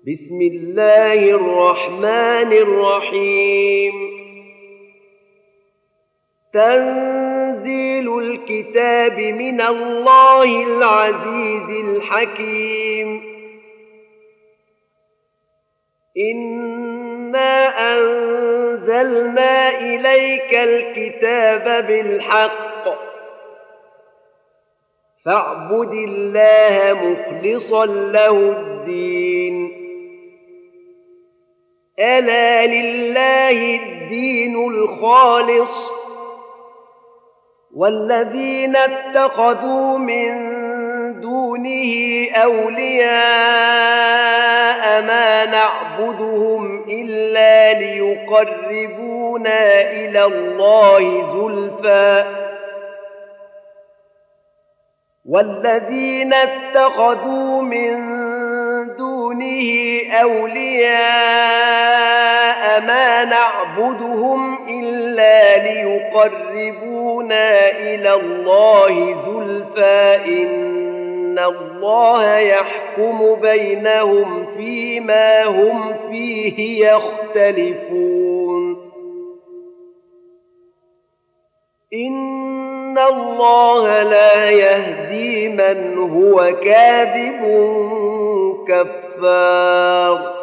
بسم الله الرحمن الرحيم. تنزيل الكتاب من الله العزيز الحكيم. إنا أنزلنا إليك الكتاب بالحق فاعبد الله مخلصا له الدين. ألا لله الدين الخالص والذين اتخذوا من دونه أولياء ما نعبدهم إلا ليقربونا إلى الله زلفى والذين اتخذوا من دونه أولياء ما نعبدهم إلا ليقربونا إلى الله زلفى إن الله يحكم بينهم فيما هم فيه يختلفون. إن الله لا يهدي من هو كاذب كفار.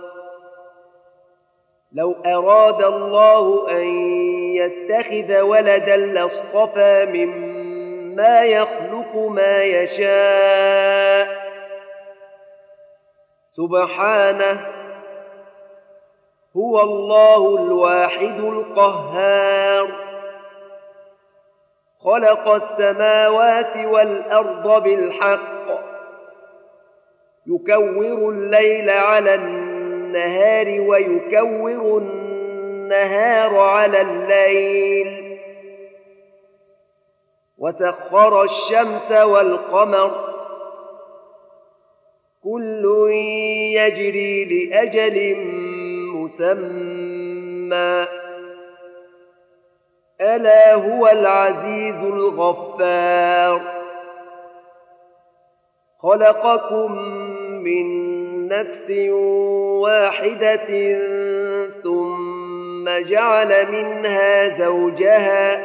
لو أراد الله أن يتخذ ولدا لاصطفى مما يخلق ما يشاء سبحانه هو الله الواحد القهار. خلق السماوات والأرض بالحق يكور الليل على النهار ويكور النهار على الليل وسخر الشمس والقمر كل يجري لأجل مسمى ألا هو العزيز الغفار. خلقكم من نفس واحدة ثم جعل منها زوجها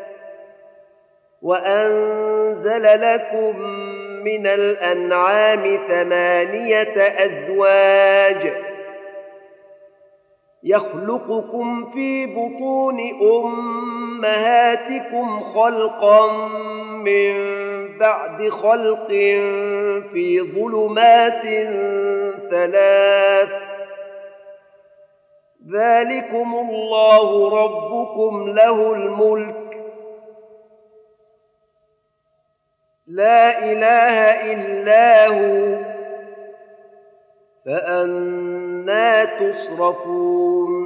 وأنزل لكم من الأنعام 8 أزواج يخلقكم في بطون أمهاتكم خلقا من بعد خلق في ظلمات 3 ذلكم الله ربكم له الملك لا إله إلا هو فأنى تصرفون.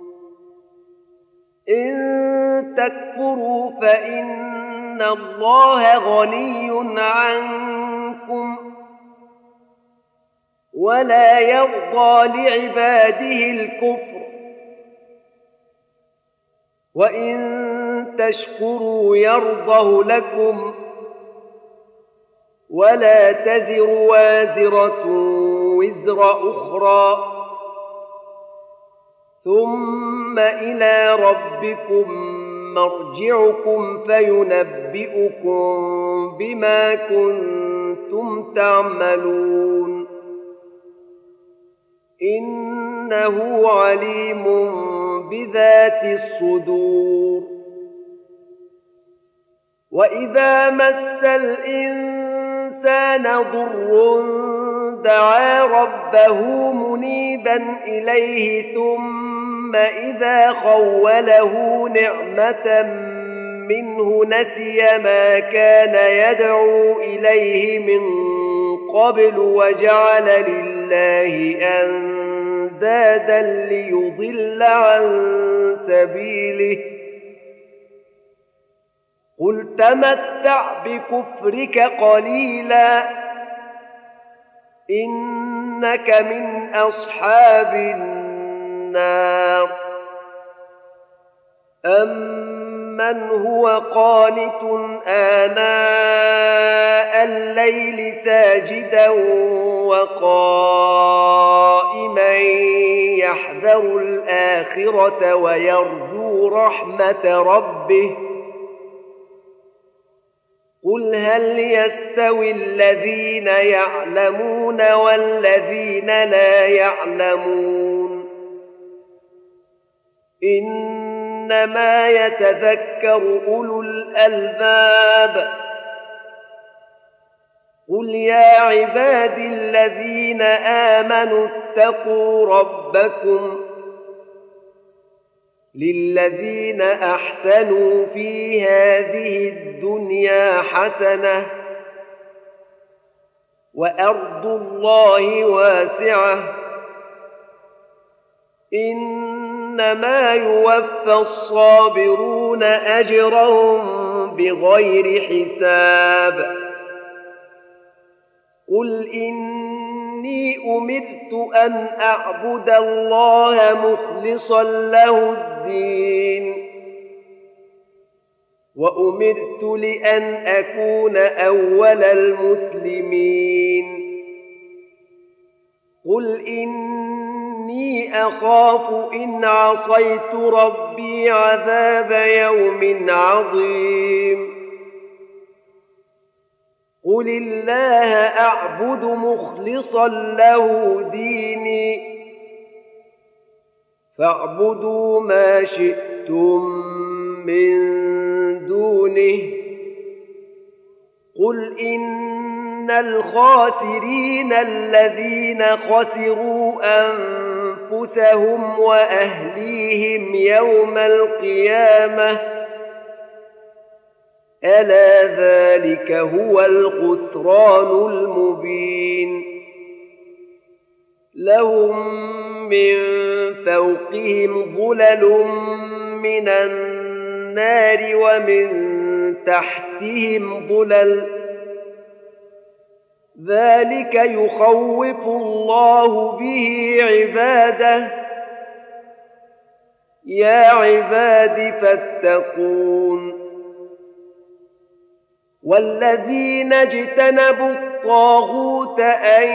إن تكفروا فإن الله غني عنكم ولا يرضى لعباده الكفر وإن تشكروا يرضه لكم ولا تزر وازرة وزر أخرى ثم إلى ربكم مرجعكم فينبئكم بما كنتم تعملون إنه عليم بذات الصدور. وإذا مس الإنسان ضر دعا ربه منيبا إليه ثم إذا خوله نعمة منه نسي ما كان يدعو إليه من قبل وجعل لله أندادا ليضل عن سبيله قل تمتع بكفرك قليلا إنك من أصحاب النار. أمن هو قانت آناء الليل ساجدا وقائما يحذر الآخرة ويرجو رحمة ربه قل هل يستوي الذين يعلمون والذين لا يعلمون إنما يتذكر أولو الألباب قل يا عبادي الذين آمنوا اتقوا ربكم للذين أحسنوا في هذه الدنيا حسنة وأرض الله واسعة إنما يوفى الصابرون أجرهم بغير حساب قل إني أمرت أن أعبد الله مخلصا له الدين وأمرت لأن أكون أول المسلمين قل إني أخاف إن عصيت ربي عذاب يوم عظيم قل الله أعبد مخلصا له ديني فاعبدوا ما شئتم من دونه قل إن الخاسرين الذين خسروا أنفسهم وأهليهم يوم القيامة ألا ذلك هو الخسران المبين لهم من فوقهم ظلل من النار ومن تحتهم ظلل ذلك يخوف الله به عباده يا عباد فاتقون والذين اجتنبوا الطاغوت أن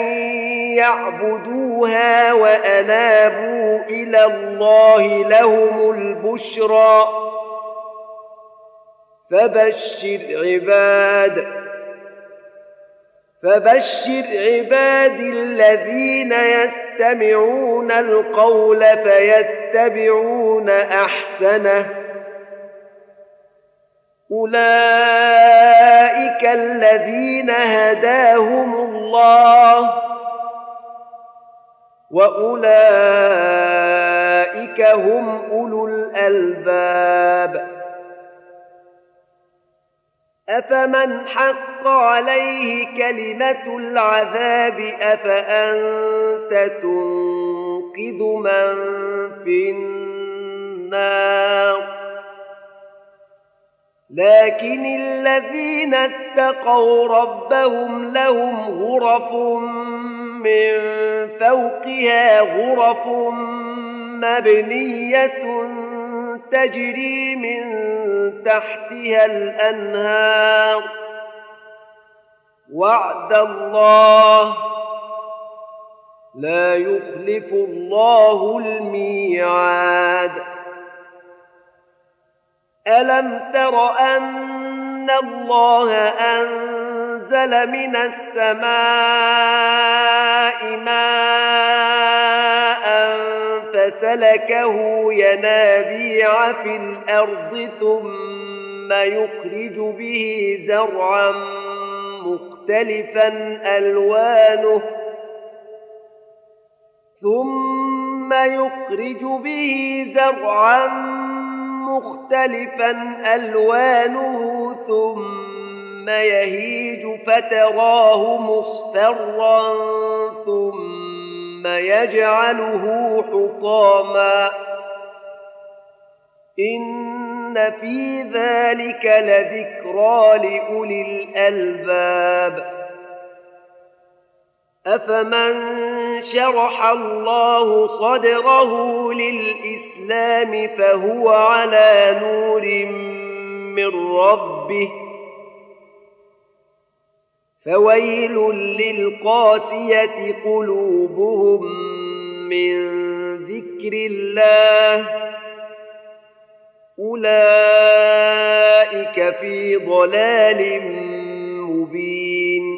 يعبدوها وأنابوا إلى الله لهم البشرى فبشر عباد الذين يستمعون القول فيتبعون أحسنه أولئك الذين هداهم الله وأولئك هم أولو الألباب أفمن حق عليه كلمة العذاب أفأنت تنقذ من في النار لكن الذين اتقوا ربهم لهم غرف من فوقها غرف مبنية تجري من تحتها الأنهار وعد الله لا يخلف الله الميعاد ألم تر أن الله أنزل من السماء ماء فسلكه ينابيع في الأرض ثم يخرج به زرعا مختلفا ألوانه ثم يهيج فتراه مصفرا ثم يجعله حطاما إن في ذلك لذكرى لأولي الألباب أفمن شرح الله صدره للإسلام فهو على نور من ربه فويل للقاسية قلوبهم من ذكر الله أولئك في ضلال مبين.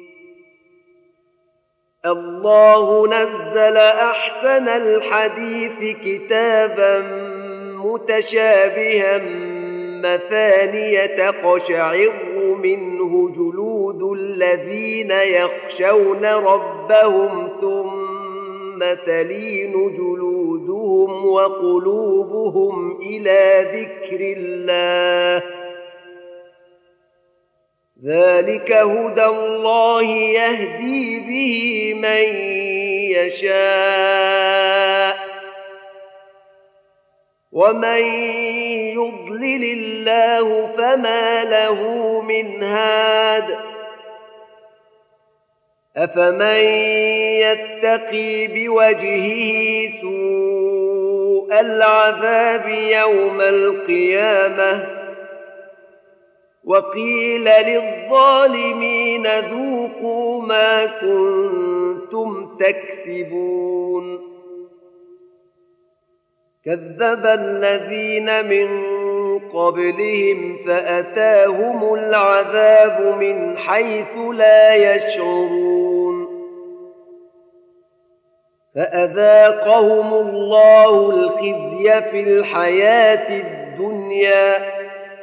الله نزل أحسن الحديث كتابا متشابها مثانية تقشعر منه جلود الذين يخشون ربهم ثم تلين جلودهم وقلوبهم إلى ذكر الله ذلك هدى الله يهدي به من يشاء ومن يضلل الله فما له من هاد أفمن يتقي بوجهه سوء العذاب يوم القيامة وقيل للظالمين ذوقوا ما كنتم تكسبون. كذب الذين من قبلهم فأتاهم العذاب من حيث لا يشعرون فأذاقهم الله الخزي في الحياة الدنيا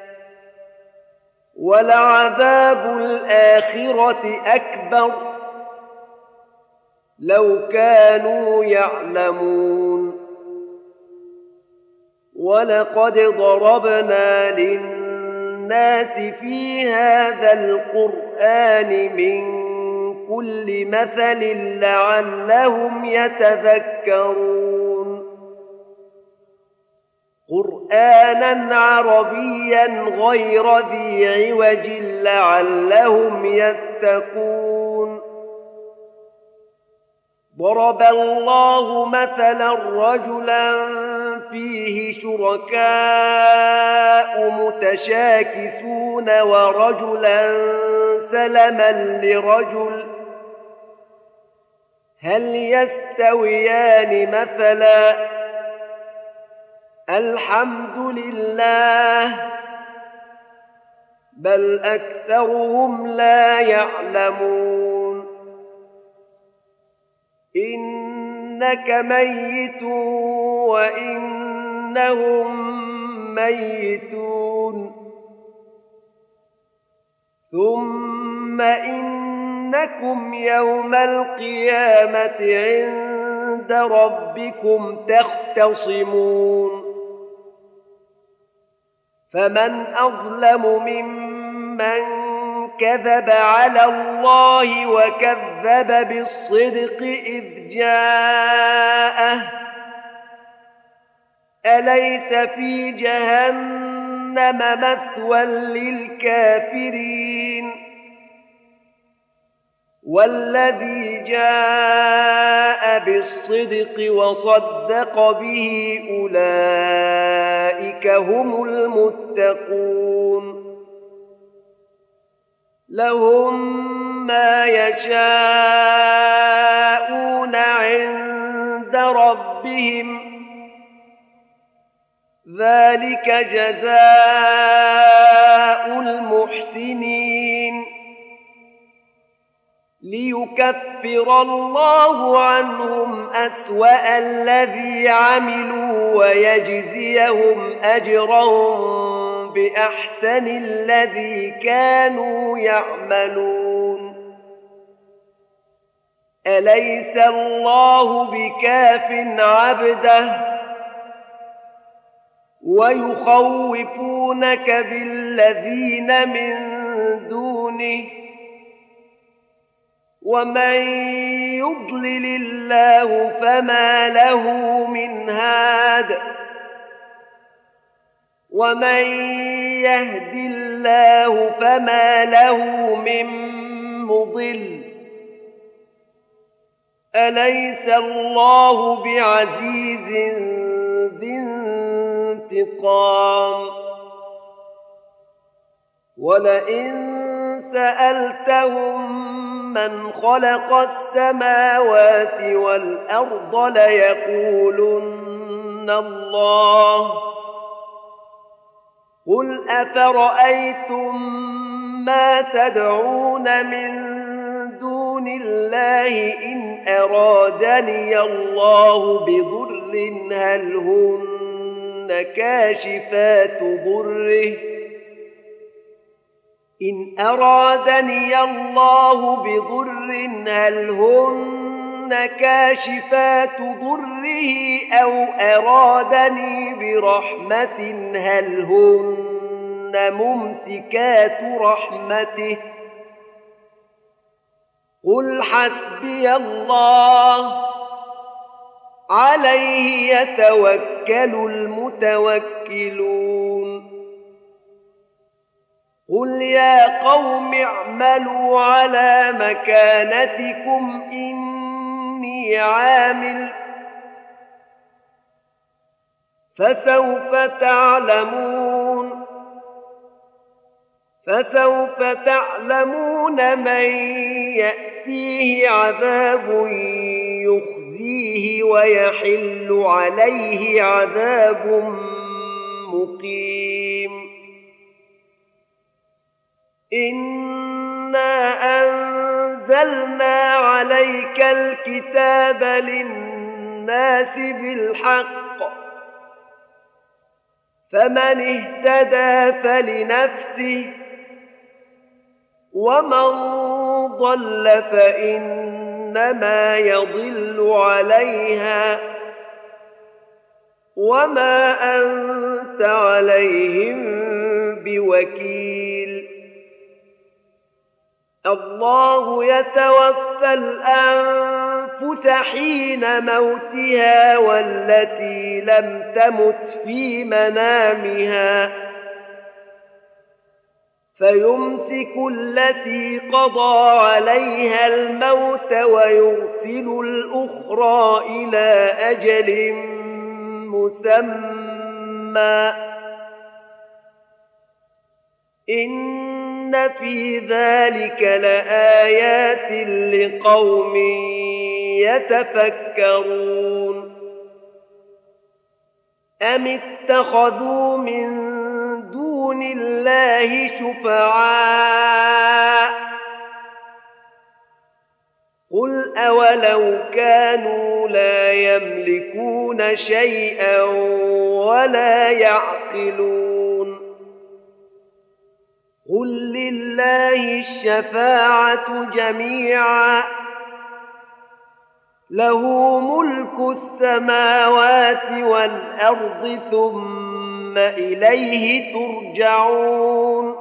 ولعذاب الآخرة أكبر لو كانوا يعلمون. ولقد ضربنا للناس في هذا القرآن من كل مثل لعلهم يتذكرون قرآنا عربيا غير ذي عوج لعلهم يتقون. ضرب الله مثلا رجلا فيه شركاء متشاكسون ورجلا سلما لرجل هل يستويان مثلا الحمد لله بل أكثرهم لا يعلمون. إنك ميت وإنهم ميتون ثم إنكم يوم القيامة عند ربكم تختصمون. فمن أظلم ممن كذب على الله وكذب بالصدق إذ جاءه أليس في جهنم مثوى للكافرين والذي جاء بالصدق وصدق به أولئك هم المتقون. لهم ما يشاءون عند ربهم ذلك جزاء المحسنين ليكفر الله عنهم أسوأ الذي عملوا ويجزيهم أجرهم بأحسن الذي كانوا يعملون. أليس الله بكاف عبده ويخوفونك بالذين من دونه ومن يضلل الله فما له من هاد ومن يهد الله فما له من مضل. أليس الله بعزيز ذي انتقام. ولئن سألتهم من خلق السماوات والأرض ليقولن الله. قل أفرأيتم ما تدعون من دون الله إن أرادني الله بضر هل هن كاشفات ضره إن أرادني الله بضر هل هن كاشفات ضره أو أرادني برحمة هل هن ممسكات رحمته قل حسبي الله عليه يتوكل المتوكلون. قل يا قوم اعملوا على مكانتكم إني عامل فسوف تعلمون من يأتيه عذاب يخزيه ويحل عليه عذاب مقيم. إنا أنزلنا عليك الكتاب للناس بالحق فمن اهتدى فلنفسه ومن ضل فإنما يضل عليها وما أنت عليهم بوكيل. الله يتوفى الأنفس حين موتها والتي لم تمت في منامها فيمسك التي قضى عليها الموت ويرسل الأخرى إلى أجل مسمى إن في ذلك لآيات لقوم يتفكرون. أم اتخذوا من دون الله شفعاء قل أولو كانوا لا يملكون شيئا ولا يعقلون قل لله الشفاعة جميعا له ملك السماوات والأرض ثم إليه ترجعون.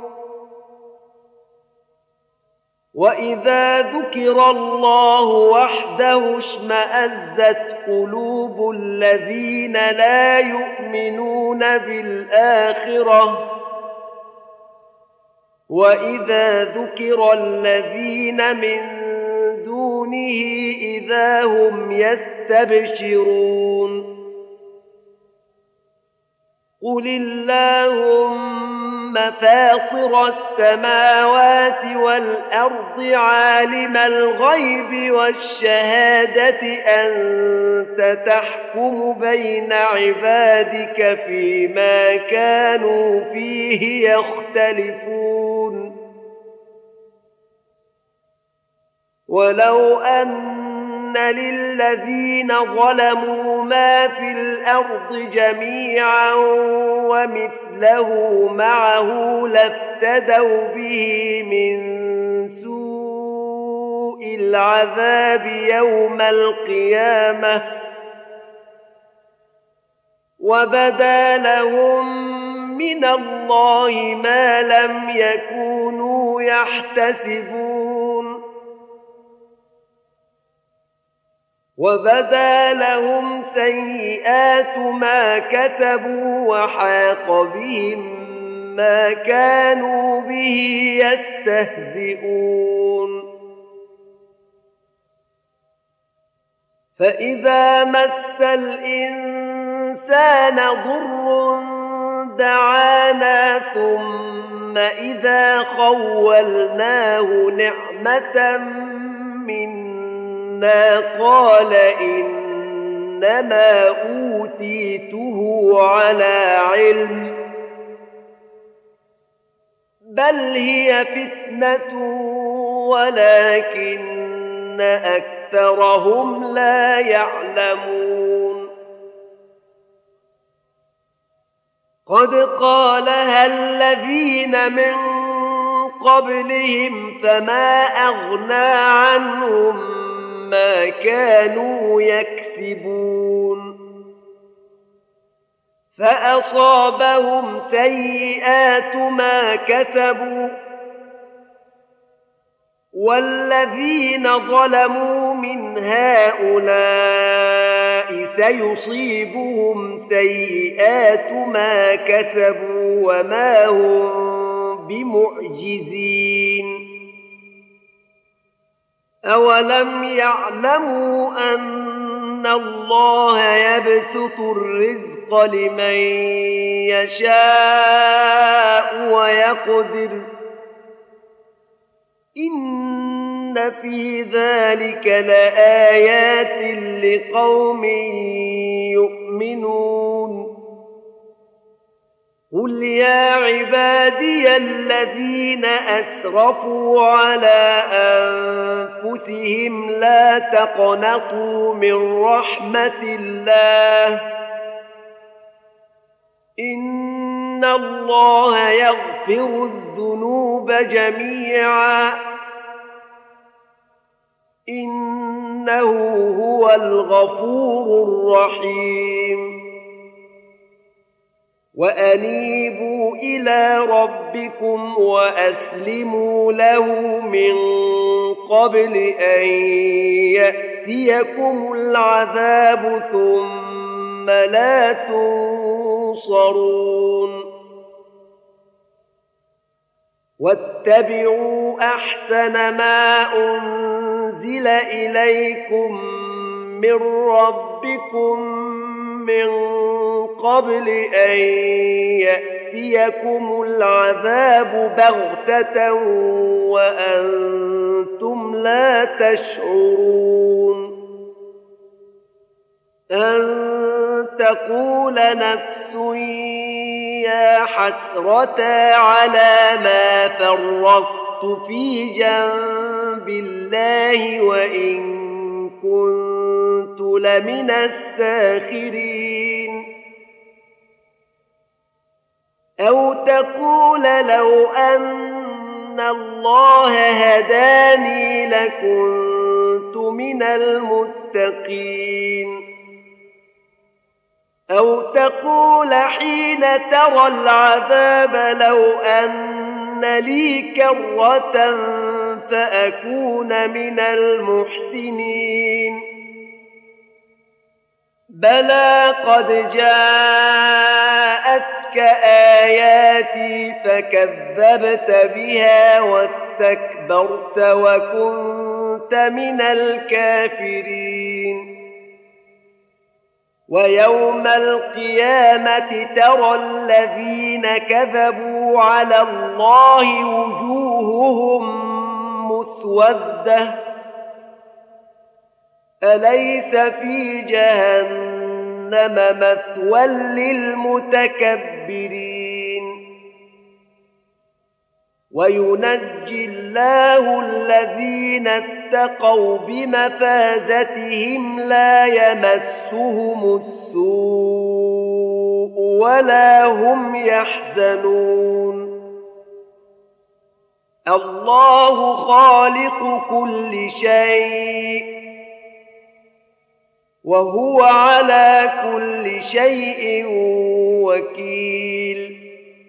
وإذا ذكر الله وحده اشمأزت قلوب الذين لا يؤمنون بالآخرة وإذا ذكر الذين من دونه إذا هم يستبشرون. قل اللهم فاطر السماوات والأرض عالم الغيب والشهادة أنت تحكم بين عبادك فيما كانوا فيه يختلفون. ولو أن للذين ظلموا ما في الأرض جميعا ومثله معه لافتدوا به من سوء العذاب يوم القيامة وبدا لهم من الله ما لم يكونوا يحتسبون وبدا لهم سيئات ما كسبوا وحاق بهم ما كانوا به يستهزئون. فإذا مس الإنسان ضر دعانا ثم إذا خولناه نعمة منا قال إنما أوتيته على علم بل هي فتنة ولكن أكثرهم لا يعلمون قد قالها الذين من قبلهم فما أغنى عنهم ما كانوا يكسبون فأصابهم سيئات ما كسبوا والذين ظلموا من هؤلاء سيصيبهم سيئات ما كسبوا وما هم بمعجزين أولم يعلموا أن الله يبسط الرزق لمن يشاء ويقدر إن في ذلك لآيات لقوم يؤمنون قل يا عبادي الذين أسرفوا على أنفسهم لا تقنطوا من رحمة الله إن الله يغفر الذنوب جميعا إنه هو الغفور الرحيم وأنيبوا إلى ربكم وأسلموا له من قبل أن يأتيكم العذاب ثم لا تنصرون واتبعوا أحسن ما أنزل إليكم من ربكم من قبل أن يأتيكم العذاب بغتة وأنتم لا تشعرون أن تقول نفس يا حسرة على ما فرطت في جنب الله وإن كنت لمن الساخرين أو تقول لو أن الله هداني لكنت من المتقين أو تقول حين ترى العذاب لو أن لي كرة فأكون من المحسنين بلى قد جاءتك آياتي فكذبت بها واستكبرت وكنت من الكافرين ويوم القيامة ترى الذين كذبوا على الله وجوههم مسودة أليس في جهنم مثوى للمتكبرين وينجي الله الذين اتقوا بمفازتهم لا يمسهم السوء ولا هم يحزنون الله خالق كل شيء وهو على كل شيء وكيل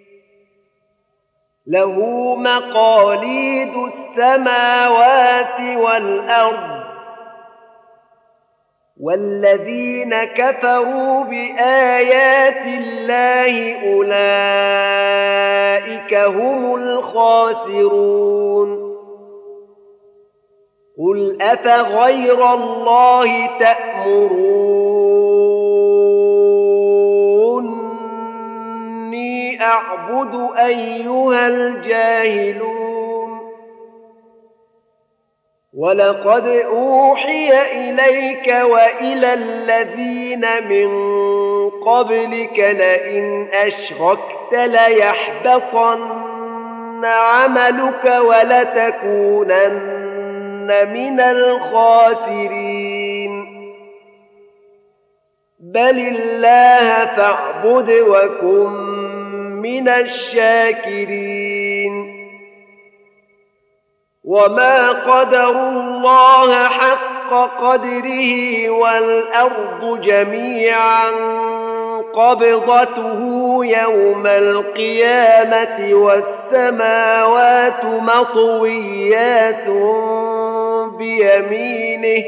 له مقاليد السماوات والأرض والذين كفروا بآيات الله أولئك هم الخاسرون قل أفغير الله تأمروني أعبد أيها الجاهلون ولقد أوحي إليك وإلى الذين من قبلك لئن أشركت ليحبطن عملك ولتكونن من الخاسرين بل الله فاعبد وكن من الشاكرين وما قدروا الله حق قدره والأرض جميعا قبضته يوم القيامة والسماوات مطويات بيمينه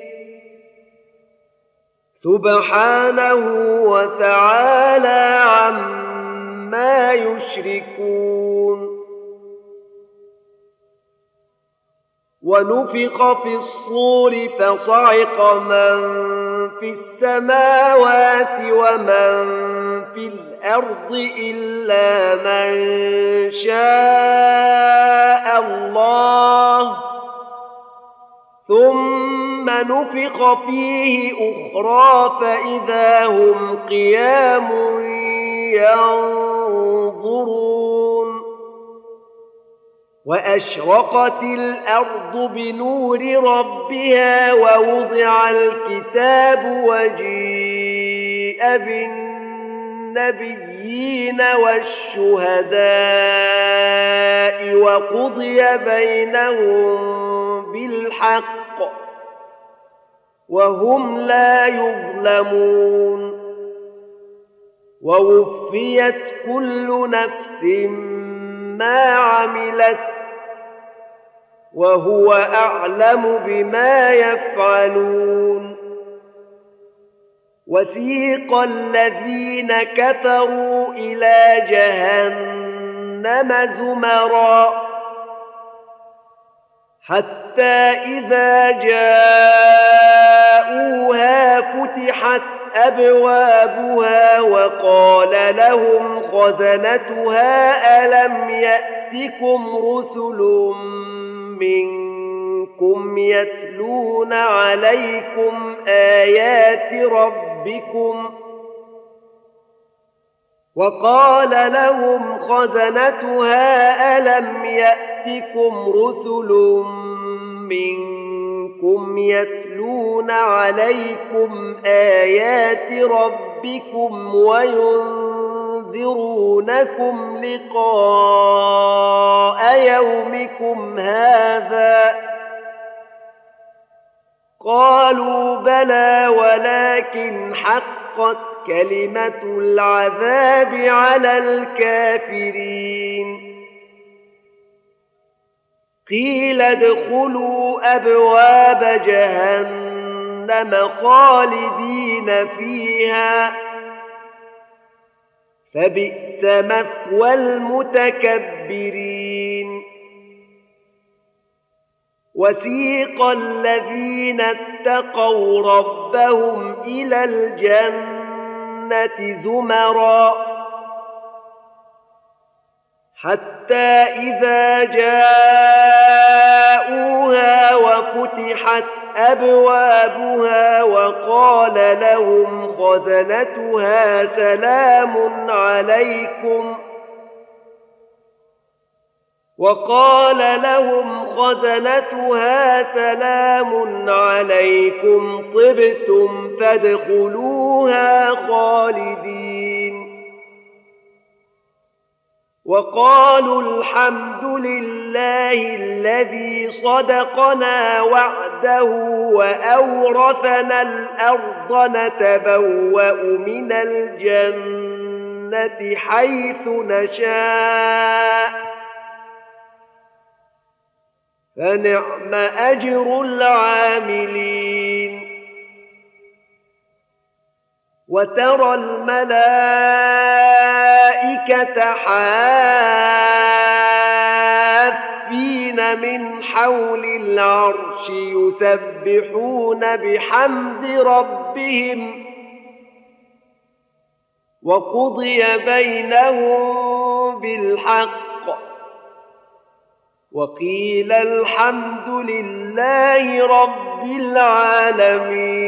سبحانه وتعالى عما يشركون ونفخ في الصور فصعق من في السماوات ومن في الأرض إلا من شاء الله ثم نفخ فيه أخرى فإذا هم قيام ينظرون وأشرقت الأرض بنور ربها ووضع الكتاب وجيء بالنبيين والشهداء وقضي بينهم بالحق وهم لا يظلمون ووفيت كل نفس ما عملت وهو أعلم بما يفعلون وسيق الذين كفروا إلى جهنم زمرا حتى إذا جاءوها فتحت أبوابها وقال لهم خزنتها ألم يأتكم رسل منكم يتلون عليكم آيات ربكم وقال لهم خزنتها ألم يأتكم رسل منكم يتلون عليكم آيات ربكم وينذرونكم لقاء يومكم هذا قالوا بلى ولكن حقت كلمة العذاب على الكافرين قيل ادخلوا أبواب جهنم خالدين فيها فبئس مثوى المتكبرين وسيق الذين اتقوا ربهم إلى الجنة زمرا حتى إذا جاءوها وفتحت أبوابها وقال لهم خزنتها سلام عليكم طبتم فادخلوها خالدين وقالوا الحمد لله الذي صدقنا وعده وأورثنا الأرض نتبوأ من الجنة حيث نشاء فنعم أجر العاملين وترى الملائكة حافين من حول العرش يسبحون بحمد ربهم وقضي بينهم بالحق وقيل الحمد لله رب العالمين.